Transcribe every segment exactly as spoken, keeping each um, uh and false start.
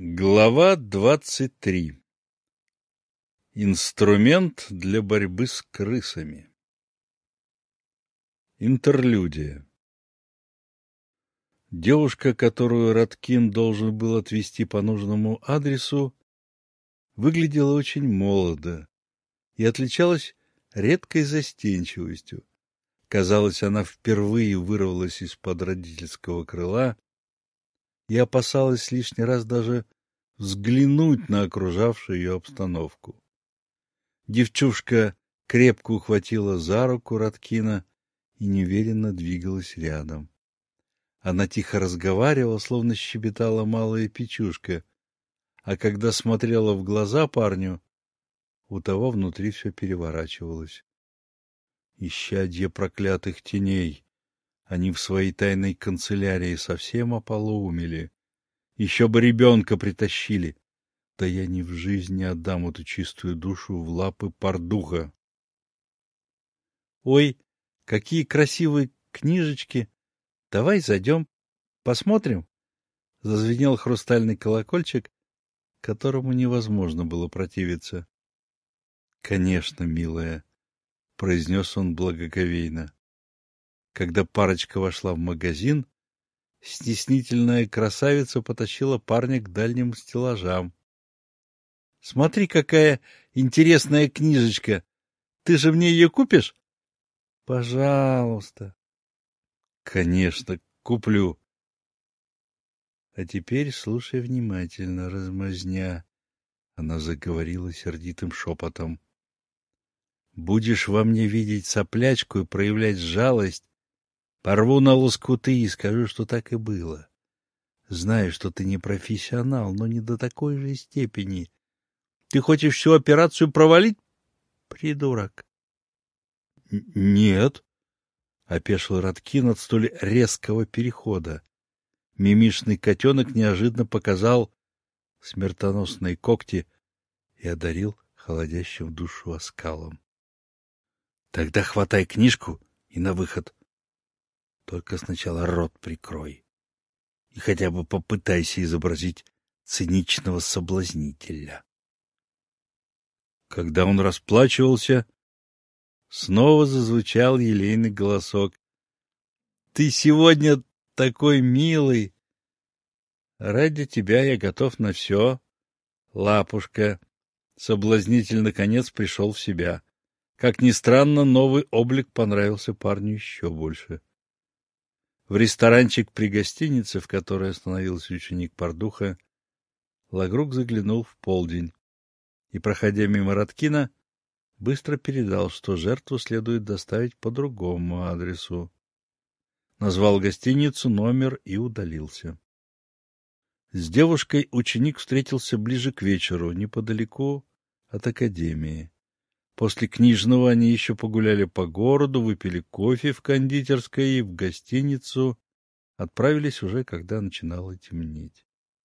Глава двадцать три. Инструмент для борьбы с крысами. Интерлюдия. Девушка, которую Радкин должен был отвезти по нужному адресу, выглядела очень молодо и отличалась редкой застенчивостью. Казалось, она впервые вырвалась из-под родительского крыла и опасалась лишний раз даже взглянуть на окружавшую ее обстановку. Девчушка крепко ухватила за руку Радкина и неуверенно двигалась рядом. Она тихо разговаривала, словно щебетала малая печушка, а когда смотрела в глаза парню, у того внутри все переворачивалось. Исчадье проклятых теней! Они в своей тайной канцелярии совсем ополоумели. Еще бы ребенка притащили. Да я ни в жизни отдам эту чистую душу в лапы Пардуха. — Ой, какие красивые книжечки! Давай зайдем, посмотрим. Зазвенел хрустальный колокольчик, которому невозможно было противиться. — Конечно, милая, — произнес он благоговейно. Когда парочка вошла в магазин, стеснительная красавица потащила парня к дальним стеллажам. — Смотри, какая интересная книжечка! Ты же мне ее купишь? — Пожалуйста. — Конечно, куплю. — А теперь слушай внимательно, размазня. Она заговорила сердитым шепотом. — Будешь во мне видеть соплячку и проявлять жалость, порву на лоскуты и скажу, что так и было. Знаю, что ты не профессионал, но не до такой же степени. Ты хочешь всю операцию провалить? Придурок. — Нет, — опешил Радкин от столь резкого перехода. Мимишный котенок неожиданно показал смертоносные когти и одарил холодящим душу оскалом. — Тогда хватай книжку и на выход. Только сначала рот прикрой и хотя бы попытайся изобразить циничного соблазнителя. Когда он расплачивался, снова зазвучал елейный голосок. — Ты сегодня такой милый! Ради тебя я готов на все, лапушка. Соблазнитель наконец пришел в себя. Как ни странно, новый облик понравился парню еще больше. В ресторанчик при гостинице, в которой остановился ученик Пардуха, Лагрук заглянул в полдень и, проходя мимо Радкина, быстро передал, что жертву следует доставить по другому адресу. Назвал гостиницу, номер и удалился. С девушкой ученик встретился ближе к вечеру, неподалеку от академии. После книжного они еще погуляли по городу, выпили кофе в кондитерской и в гостиницу отправились уже, когда начинало темнеть.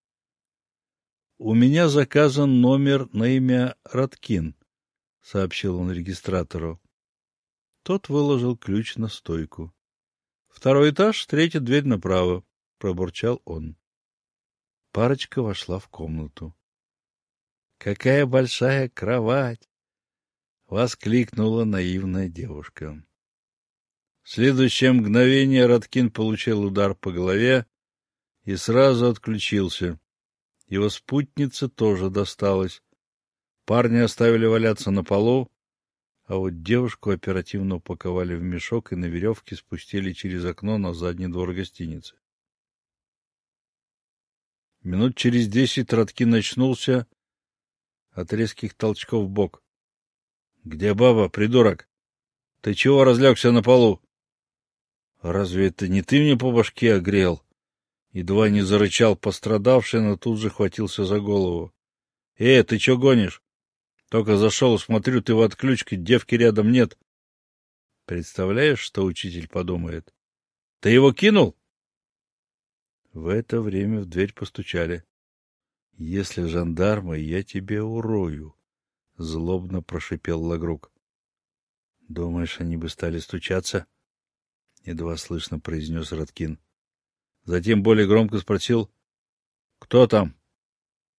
— У меня заказан номер на имя Радкин, — сообщил он регистратору. Тот выложил ключ на стойку. — Второй этаж, третья дверь направо, — пробурчал он. Парочка вошла в комнату. — Какая большая кровать! — воскликнула наивная девушка. В следующее мгновение Радкин получил удар по голове и сразу отключился. Его спутнице тоже досталось. Парня оставили валяться на полу, а вот девушку оперативно упаковали в мешок и на веревке спустили через окно на задний двор гостиницы. Минут через десять Радкин очнулся от резких толчков в бок. — Где баба, придурок? Ты чего разлегся на полу? — Разве это не ты мне по башке огрел? Едва не зарычал пострадавший, но тут же хватился за голову. — Эй, ты чё гонишь? Только зашел, смотрю, ты в отключке, девки рядом нет. Представляешь, что учитель подумает? Ты его кинул? В это время в дверь постучали. — Если жандармы, я тебе урою, — злобно прошипел Лагрук. — Думаешь, они бы стали стучаться? — едва слышно произнес Радкин. Затем более громко спросил: — Кто там?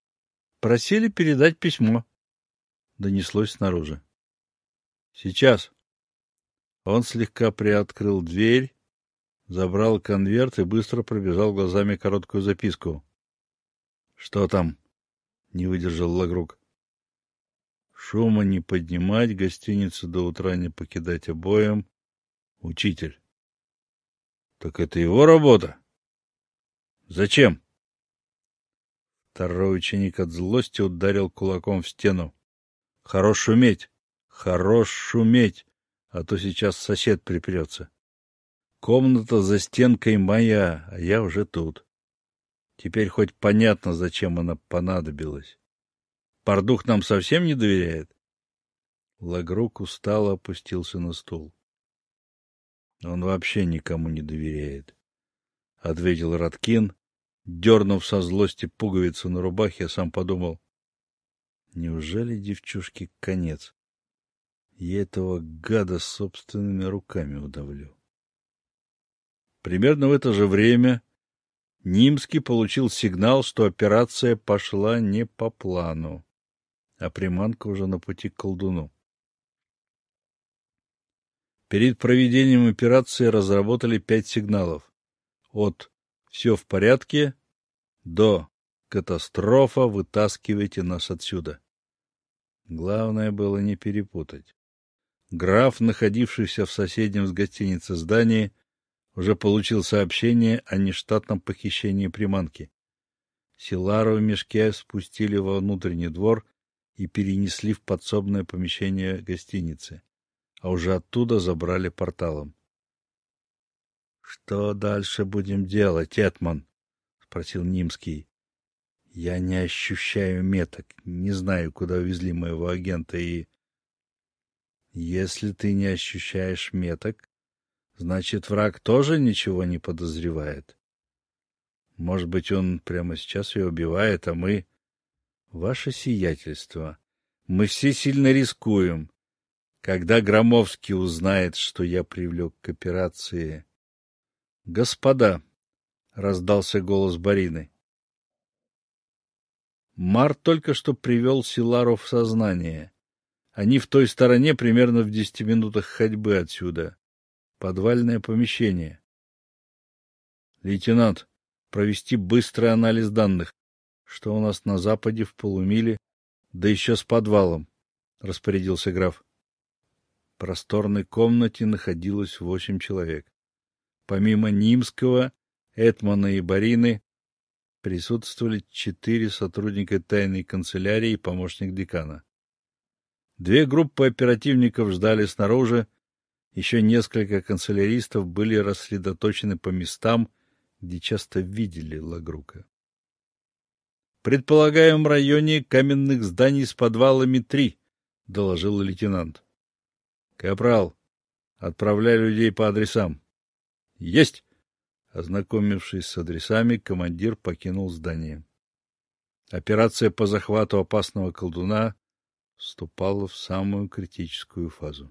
Просили передать письмо. Донеслось снаружи. Сейчас. Он слегка приоткрыл дверь, забрал конверт и быстро пробежал глазами короткую записку. — Что там? — не выдержал Лагрук. — Шума не поднимать, гостиницу до утра не покидать обоим. Учитель. — Так это его работа? — Зачем? Второй ученик от злости ударил кулаком в стену. — Хорош шуметь! Хорош шуметь! А то сейчас сосед припрется. Комната за стенкой моя, а я уже тут. Теперь хоть понятно, зачем она понадобилась. Пардух нам совсем не доверяет? Лагрук устало опустился на стул. — Он вообще никому не доверяет, — ответил Радкин, дернув со злости пуговицу на рубахе, а сам подумал. Неужели девчушке конец? Я этого гада собственными руками удавлю. Примерно в это же время Нимский получил сигнал, что операция пошла не по плану, а приманка уже на пути к колдуну. Перед проведением операции разработали пять сигналов. От «все в порядке» до «катастрофа, вытаскивайте нас отсюда». Главное было не перепутать. Граф, находившийся в соседнем с гостиницей здании, уже получил сообщение о нештатном похищении приманки. Силару в мешке спустили во внутренний двор и перенесли в подсобное помещение гостиницы, а уже оттуда забрали порталом. — Что дальше будем делать, Этман? — спросил Нимский. — Я не ощущаю меток, не знаю, куда увезли моего агента и... — Если ты не ощущаешь меток, значит, враг тоже ничего не подозревает. Может быть, он прямо сейчас ее убивает, а мы... Ваше сиятельство, мы все сильно рискуем. Когда Громовский узнает, что я привлек к операции... — Господа! — раздался голос Барины. Мар только что привел Силару в сознание. Они в той стороне, примерно в десяти минутах ходьбы отсюда. Подвальное помещение. — Лейтенант, провести быстрый анализ данных. Что у нас на западе в полумиле, да еще с подвалом, — распорядился граф. В просторной комнате находилось восемь человек. Помимо Нимского, Этмана и Барины присутствовали четыре сотрудника тайной канцелярии и помощник декана. Две группы оперативников ждали снаружи, еще несколько канцеляристов были рассредоточены по местам, где часто видели Лагрука. — В предполагаемом районе каменных зданий с подвалами три, — доложил лейтенант. — Капрал, отправляй людей по адресам. — Есть! Ознакомившись с адресами, командир покинул здание. Операция по захвату опасного колдуна вступала в самую критическую фазу.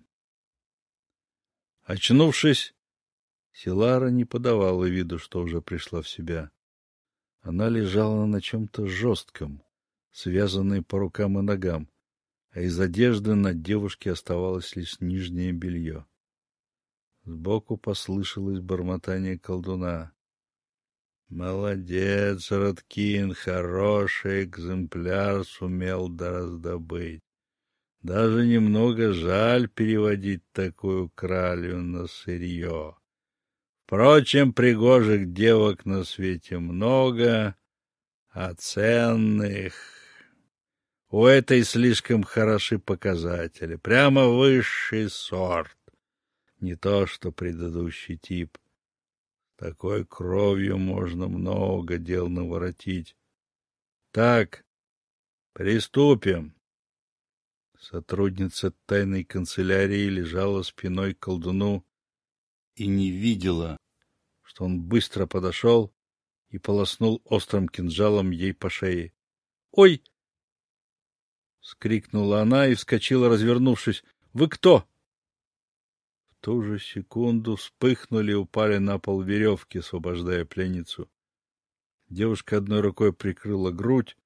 Очнувшись, Силара не подавала виду, что уже пришла в себя. Она лежала на чем-то жестком, связанной по рукам и ногам, а из одежды на девушке оставалось лишь нижнее белье. Сбоку послышалось бормотание колдуна. — Молодец, Радкин, хороший экземпляр сумел раздобыть. Даже немного жаль переводить такую кралью на сырье. Впрочем, пригожих девок на свете много, а ценных... У этой слишком хороши показатели, прямо высший сорт. Не то, что предыдущий тип. Такой кровью можно много дел наворотить. Так, приступим. Сотрудница тайной канцелярии лежала спиной к колдуну и не видела, что он быстро подошел и полоснул острым кинжалом ей по шее. «Ой!» — вскрикнула она и вскочила, развернувшись. «Вы кто?» В ту же секунду вспыхнули и упали на пол веревки, освобождая пленницу. Девушка одной рукой прикрыла грудь,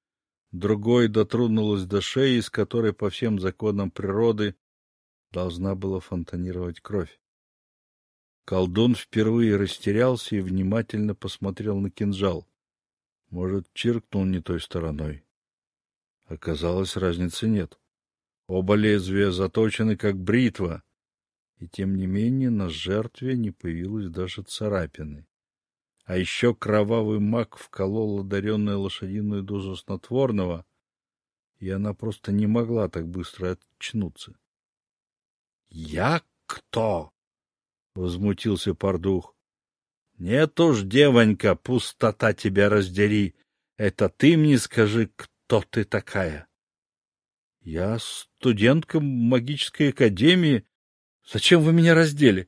Другой дотронулась до шеи, из которой по всем законам природы должна была фонтанировать кровь. Колдун впервые растерялся и внимательно посмотрел на кинжал. Может, чиркнул не той стороной. Оказалось, разницы нет. Оба лезвия заточены, как бритва, и тем не менее на жертве не появилось даже царапины. А еще кровавый маг вколол одаренную лошадиную дозу снотворного, и она просто не могла так быстро очнуться. — Я кто? — возмутился Пардух. — Нет уж, девонька, пустота тебя раздери. Это ты мне скажи, кто ты такая? — Я студентка магической академии. Зачем вы меня раздели?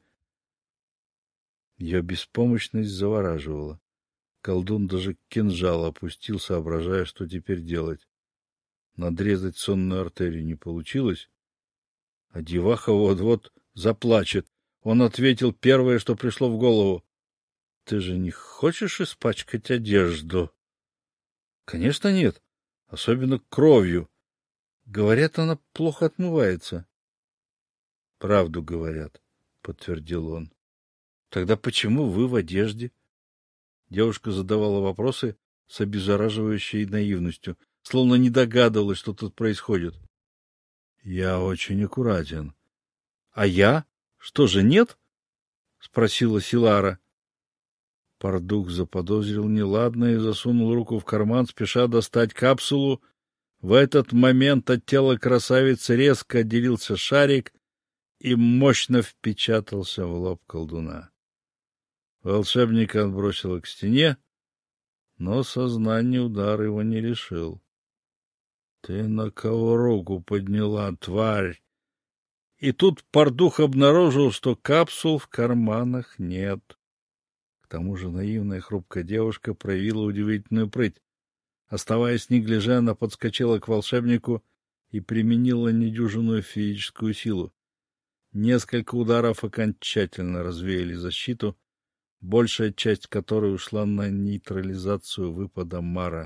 Ее беспомощность завораживала. Колдун даже кинжал опустил, соображая, что теперь делать. Надрезать сонную артерию не получилось, а деваха вот-вот заплачет. Он ответил первое, что пришло в голову. — Ты же не хочешь испачкать одежду? — Конечно, нет. Особенно кровью. Говорят, она плохо отмывается. — Правду говорят, — подтвердил он. — Тогда почему вы в одежде? Девушка задавала вопросы с обеззараживающей наивностью, словно не догадывалась, что тут происходит. — Я очень аккуратен. — А я? Что же, нет? — спросила Силара. Пардух заподозрил неладное и засунул руку в карман, спеша достать капсулу. В этот момент от тела красавицы резко отделился шарик и мощно впечатался в лоб колдуна. Волшебника отбросило к стене, но сознание удар его не лишил. — Ты на кого руку подняла, тварь? И тут Пардух обнаружил, что капсул в карманах нет. К тому же наивная хрупкая девушка проявила удивительную прыть. Оставаясь неглиже, она подскочила к волшебнику и применила недюжинную физическую силу. Несколько ударов окончательно развеяли защиту, большая часть которой ушла на нейтрализацию выпада Мара.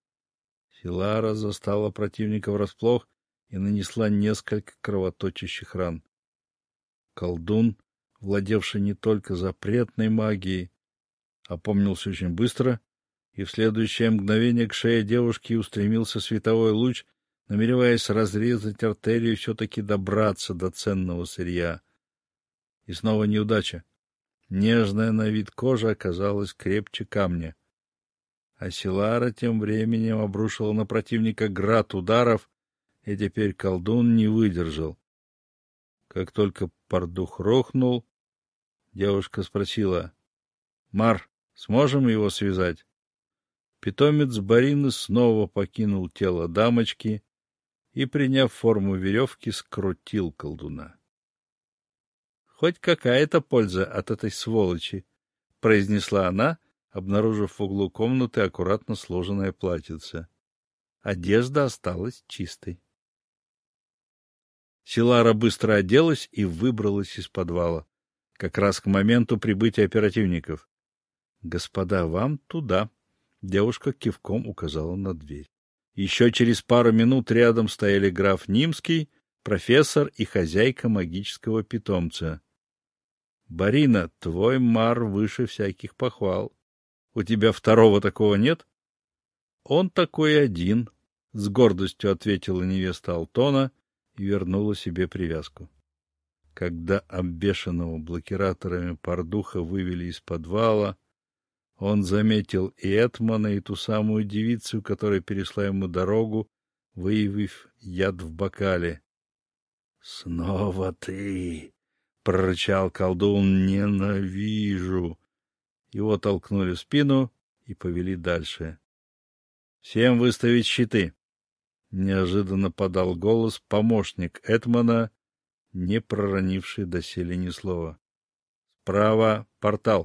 Силара застала противника врасплох и нанесла несколько кровоточащих ран. Колдун, владевший не только запретной магией, опомнился очень быстро, и в следующее мгновение к шее девушки устремился световой луч, намереваясь разрезать артерию и все-таки добраться до ценного сырья. И снова неудача. Нежная на вид кожа оказалась крепче камня. А Силара тем временем обрушила на противника град ударов, и теперь колдун не выдержал. Как только Пардух рухнул, девушка спросила: — Мар, сможем его связать? Питомец Барины снова покинул тело дамочки и, приняв форму веревки, скрутил колдуна. — Хоть какая-то польза от этой сволочи, — произнесла она, обнаружив в углу комнаты аккуратно сложенное платьице. Одежда осталась чистой. Силара быстро оделась и выбралась из подвала, как раз к моменту прибытия оперативников. — Господа, вам туда! — девушка кивком указала на дверь. Еще через пару минут рядом стояли граф Нимский, профессор и хозяйка магического питомца. — Барина, твой Мар выше всяких похвал. У тебя второго такого нет? — Он такой один, — с гордостью ответила невеста Алтона и вернула себе привязку. Когда оббешанного блокираторами Пардуха вывели из подвала, он заметил и Этмана, и ту самую девицу, которая перешла ему дорогу, выявив яд в бокале. — Снова ты! — прорычал колдун. — Ненавижу! Его толкнули в спину и повели дальше. — Всем выставить щиты! — неожиданно подал голос помощник Этмана, не проронивший доселе ни слова. — Справа портал.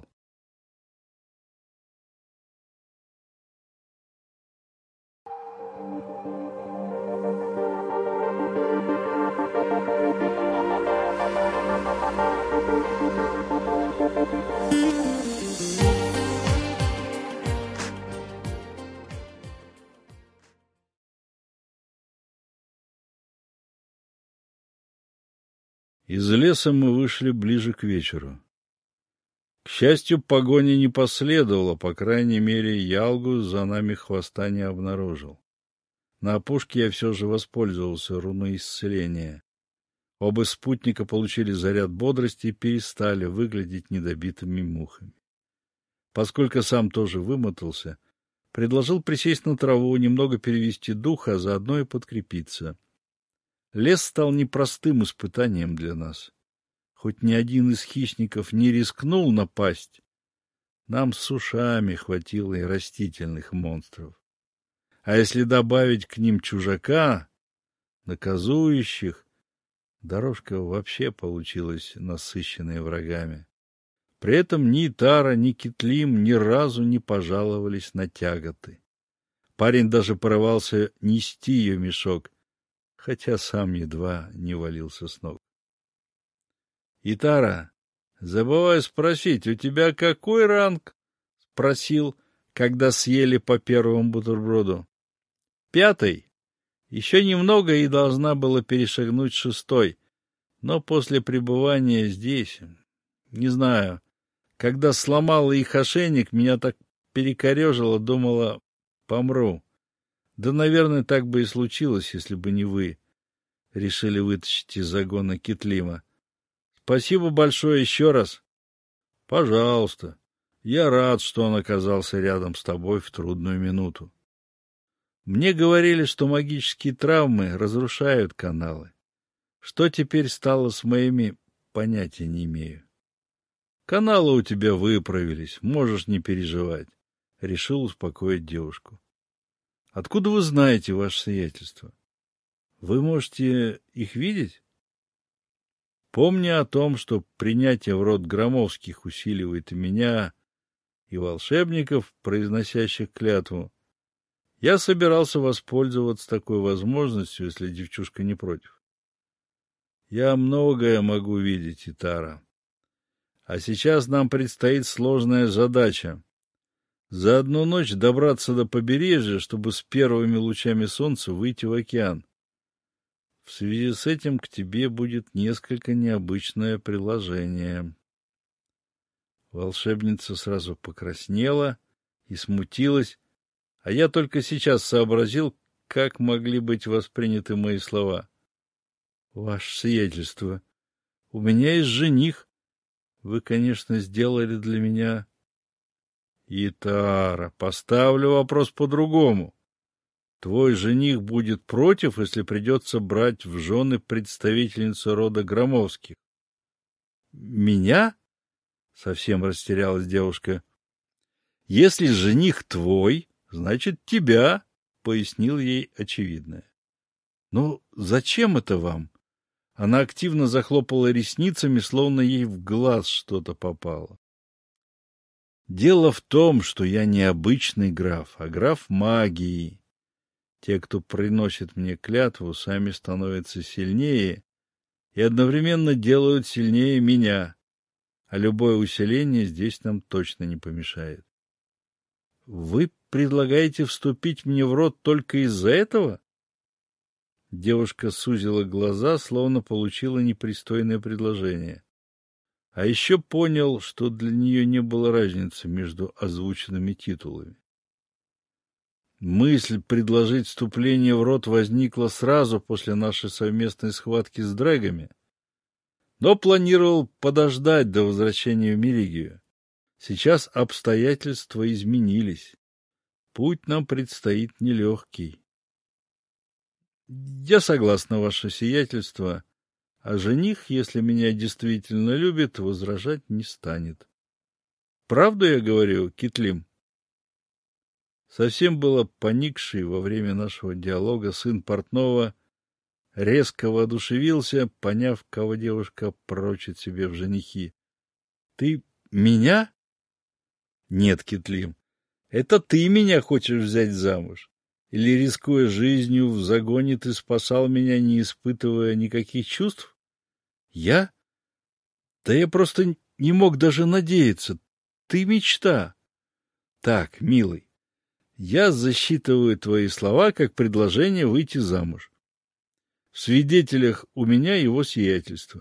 Из леса мы вышли ближе к вечеру. К счастью, погони не последовало, по крайней мере, Ялгу за нами хвоста не обнаружил. На опушке я все же воспользовался руной исцеления. Оба спутника получили заряд бодрости и перестали выглядеть недобитыми мухами. Поскольку сам тоже вымотался, предложил присесть на траву, немного перевести дух, а заодно и подкрепиться. Лес стал непростым испытанием для нас. Хоть ни один из хищников не рискнул напасть, нам с ушами хватило и растительных монстров. А если добавить к ним чужака, наказующих, дорожка вообще получилась насыщенной врагами. При этом ни Итара, ни Китлим ни разу не пожаловались на тяготы. Парень даже порывался нести ее мешок, хотя сам едва не валился с ног. — Итара, забывай спросить, у тебя какой ранг? — спросил, когда съели по первому бутерброду. — Пятый. Еще немного и должна была перешагнуть шестой, но после пребывания здесь, не знаю, когда сломала их ошейник, меня так перекорежило, думала, помру. Да, наверное, так бы и случилось, если бы не вы решили вытащить из загона Китлима. Спасибо большое еще раз. Пожалуйста. Я рад, что он оказался рядом с тобой в трудную минуту. Мне говорили, что магические травмы разрушают каналы. Что теперь стало с моими, понятия не имею. Каналы у тебя выправились, можешь не переживать. Решил успокоить девушку. Откуда вы знаете ваше сиятельство? Вы можете их видеть? Помня о том, что принятие в род Громовских усиливает и меня, и волшебников, произносящих клятву, я собирался воспользоваться такой возможностью, если девчушка не против. Я многое могу видеть, Итара. А сейчас нам предстоит сложная задача. За одну ночь добраться до побережья, чтобы с первыми лучами солнца выйти в океан. В связи с этим к тебе будет несколько необычное приложение. Волшебница сразу покраснела и смутилась, а я только сейчас сообразил, как могли быть восприняты мои слова. — Ваше сиятельство, у меня есть жених. Вы, конечно, сделали для меня... Итара, поставлю вопрос по-другому. Твой жених будет против, если придется брать в жены представительницу рода Громовских. — Меня? — совсем растерялась девушка. — Если жених твой, значит, тебя, — пояснил ей очевидное. — Ну, зачем это вам? Она активно захлопала ресницами, словно ей в глаз что-то попало. Дело в том, что я не обычный граф, а граф магии. Те, кто приносит мне клятву, сами становятся сильнее и одновременно делают сильнее меня, а любое усиление здесь нам точно не помешает. Вы предлагаете вступить мне в род только из-за этого? Девушка сузила глаза, словно получила непристойное предложение. А еще понял, что для нее не было разницы между озвученными титулами. Мысль предложить вступление в род возникла сразу после нашей совместной схватки с дрэгами, но планировал подождать до возвращения в Меригию. Сейчас обстоятельства изменились. Путь нам предстоит нелегкий. Я согласна, ваше сиятельство, а жених, если меня действительно любит, возражать не станет. Правду я говорю, Китлим? Совсем было поникший во время нашего диалога сын портного резко воодушевился, поняв, кого девушка прочит себе в женихи. — Ты меня? — Нет, Китлим, это ты меня хочешь взять замуж. Или, рискуя жизнью, в загоне ты спасал меня, не испытывая никаких чувств? Я? Да я просто не мог даже надеяться. Ты мечта. Так, милый, я засчитываю твои слова как предложение выйти замуж. В свидетелях у меня его сиятельство.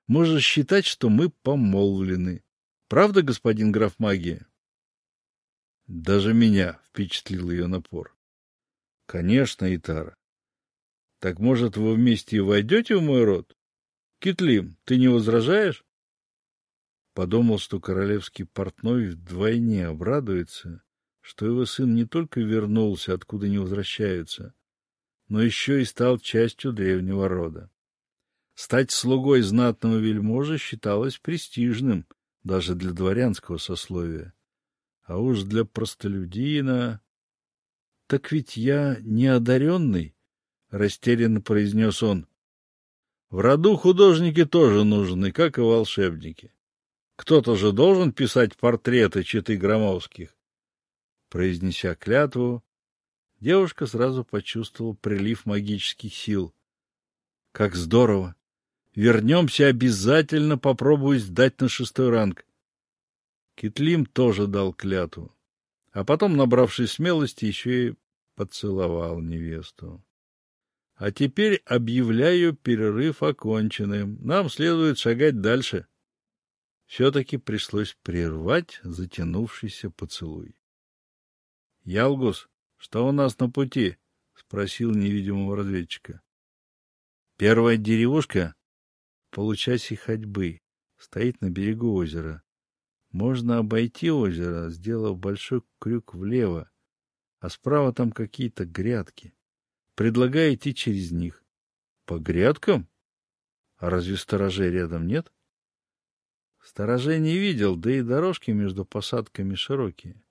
можешь считать, что мы помолвлены. Правда, господин граф магия? Даже меня впечатлил ее напор. Конечно, Итара. Так, может, вы вместе и войдете в мой род? Китлим, ты не возражаешь? Подумал, что королевский портной вдвойне обрадуется, что его сын не только вернулся, откуда не возвращаются, но еще и стал частью древнего рода. Стать слугой знатного вельможи считалось престижным даже для дворянского сословия. А уж для простолюдина... — Так ведь я не одаренный, — растерянно произнес он. — В роду художники тоже нужны, как и волшебники. Кто-то же должен писать портреты четы Громовских. Произнеся клятву, девушка сразу почувствовала прилив магических сил. — Как здорово! Вернемся, обязательно попробую сдать на шестой ранг. Китлим тоже дал клятву, а потом, набравшись смелости, еще и поцеловал невесту. А теперь объявляю перерыв оконченным. Нам следует шагать дальше. Все-таки пришлось прервать затянувшийся поцелуй. — Ялгус, что у нас на пути? — спросил невидимого разведчика. — Первая деревушка в получасе ходьбы стоит на берегу озера. Можно обойти озеро, сделав большой крюк влево, а справа там какие-то грядки. Предлагаю идти через них. — По грядкам? А разве сторожей рядом нет? Сторожей не видел, да и дорожки между посадками широкие.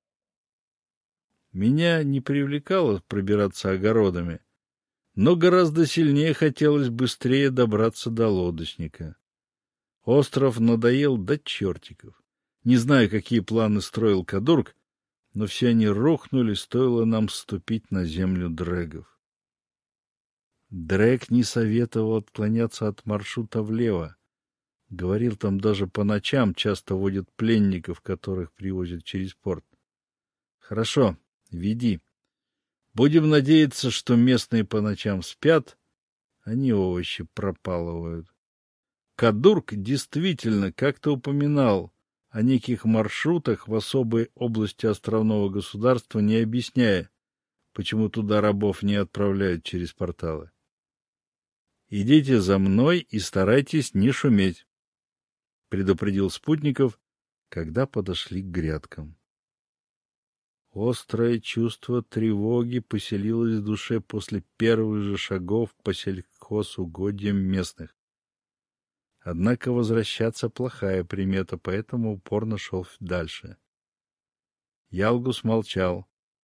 Меня не привлекало пробираться огородами, но гораздо сильнее хотелось быстрее добраться до лодочника. Остров надоел до чертиков. Не знаю, какие планы строил Кадурк, но все они рухнули, стоило нам ступить на землю дрэгов. Дрэг не советовал отклоняться от маршрута влево. Говорил, там даже по ночам часто водят пленников, которых привозят через порт. Хорошо, веди. Будем надеяться, что местные по ночам спят, они овощи пропалывают. Кадурк действительно как-то упоминал о неких маршрутах в особой области островного государства, не объясняя, почему туда рабов не отправляют через порталы. «Идите за мной и старайтесь не шуметь», — предупредил спутников, когда подошли к грядкам. Острое чувство тревоги поселилось в душе после первых же шагов по сельхозугодьям местных. Однако возвращаться плохая примета, поэтому упорно шел дальше. Ялгус молчал.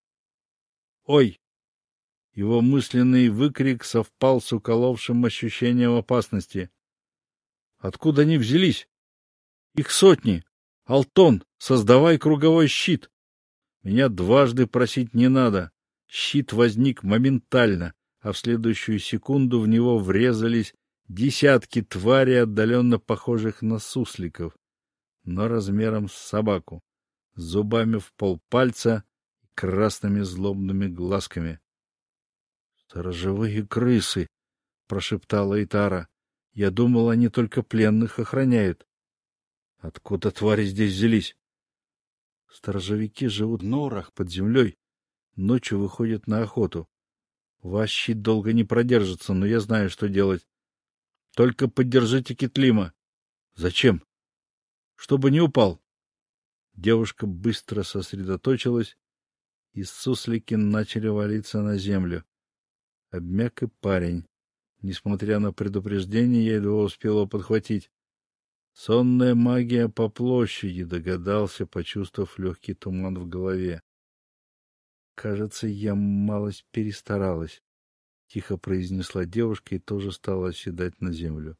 «Ой!» Его мысленный выкрик совпал с уколовшим ощущением опасности. «Откуда они взялись? Их сотни! Алтон, создавай круговой щит!» Меня дважды просить не надо. Щит возник моментально, а в следующую секунду в него врезались десятки тварей, отдаленно похожих на сусликов, но размером с собаку, с зубами в полпальца и красными злобными глазками. — Сторожевые крысы! — прошептала Итара. — Я думал, они только пленных охраняют. — Откуда твари здесь взялись? Сторожевики живут в норах под землей, ночью выходят на охоту. Ваш щит долго не продержится, но я знаю, что делать. Только поддержите Китлима. Зачем? Чтобы не упал. Девушка быстро сосредоточилась, и суслики начали валиться на землю. Обмяк и парень. Несмотря на предупреждение, я едва успела подхватить. Сонная магия по площади, догадался, почувствовав легкий туман в голове. Кажется, я малость перестаралась, — тихо произнесла девушка и тоже стала оседать на землю.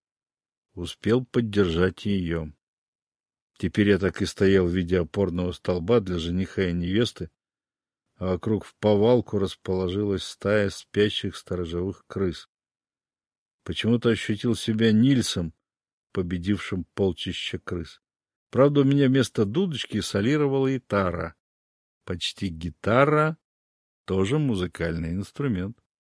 Успел поддержать ее. Теперь я так и стоял в виде опорного столба для жениха и невесты, а вокруг вповалку расположилась стая спящих сторожевых крыс. Почему-то ощутил себя Нильсом, победившим полчища крыс. Правда, у меня вместо дудочки солировала Итара. Почти гитара, тоже музыкальный инструмент.